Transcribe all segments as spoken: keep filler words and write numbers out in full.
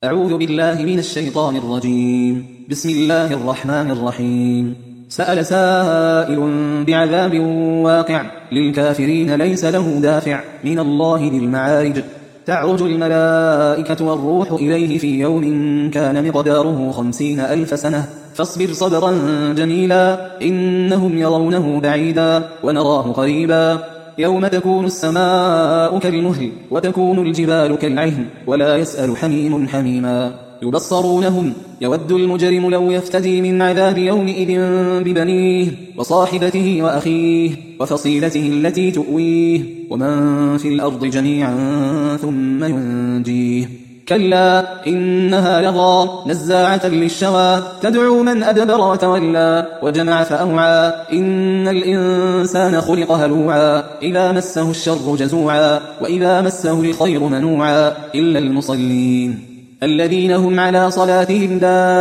أعوذ بالله من الشيطان الرجيم. بسم الله الرحمن الرحيم. سأل سائل بعذاب واقع للكافرين ليس له دافع من الله ذي المعارج. تعرج الملائكة والروح إليه في يوم كان مقداره خمسين ألف سنة فاصبر صبرا جميلا إنهم يرونه بعيدا ونراه قريبا يوم تكون السماء كالمهل وتكون الجبال كالعهن ولا يسأل حميم حميما يبصرونهم يود المجرم لو يفتدي من عذاب يومئذ ببنيه وصاحبته وأخيه وفصيلته التي تؤويه ومن في الأرض جميعا ثم ينجيه كلا إنها لظى نزاعة للشوى تدعو من أدبر وتولى وجمع فأوعى إن الإنسان خلق هلوعا إذا مسه الشر جزوعا وإذا مسه الخير منوعا إلا المصلين الذين هم على صلاتهم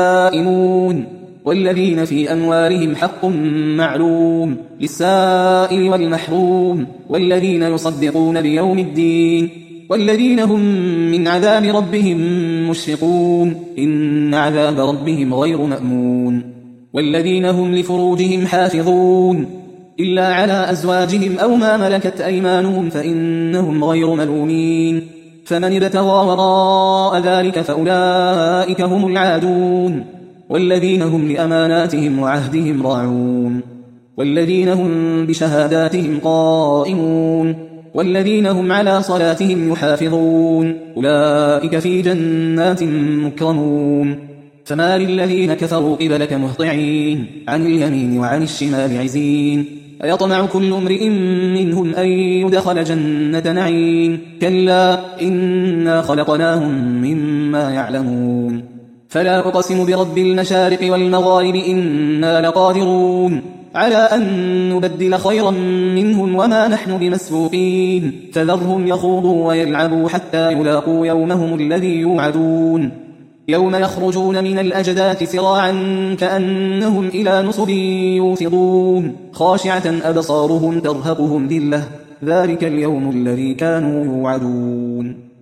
دائمون والذين في أموالهم حق معلوم للسائل والمحروم والذين يصدقون بيوم الدين والذين هم من عذاب ربهم مشفقون إن عذاب ربهم غير مأمون والذين هم لفروجهم حافظون إلا على أزواجهم أو ما ملكت أيمانهم فإنهم غير ملومين فمن ابتغى وراء ذلك فأولئك هم العادون والذين هم لأماناتهم وعهدهم راعون والذين هم بشهاداتهم قائمون والذين هم على صلاتهم يحافظون أولئك في جنات مكرمون فما للذين كفروا قبلك مهطعين عن اليمين وعن الشمال عزين أيطمع كل امرئ منهم أن يدخل جنة نعيم كلا إنا خلقناهم مما يعلمون فلا أقسم برب المشارق والمغارب إنا لقادرون على أن نبدل خيرا منهم وما نحن بمسبوقين فذرهم يخوضوا ويلعبوا حتى يلاقوا يومهم الذي يوعدون يوم يخرجون من الأجداث سراعا كأنهم إلى نصب يوفضون خاشعة أبصارهم ترهقهم ذلة ذلك اليوم الذي كانوا يوعدون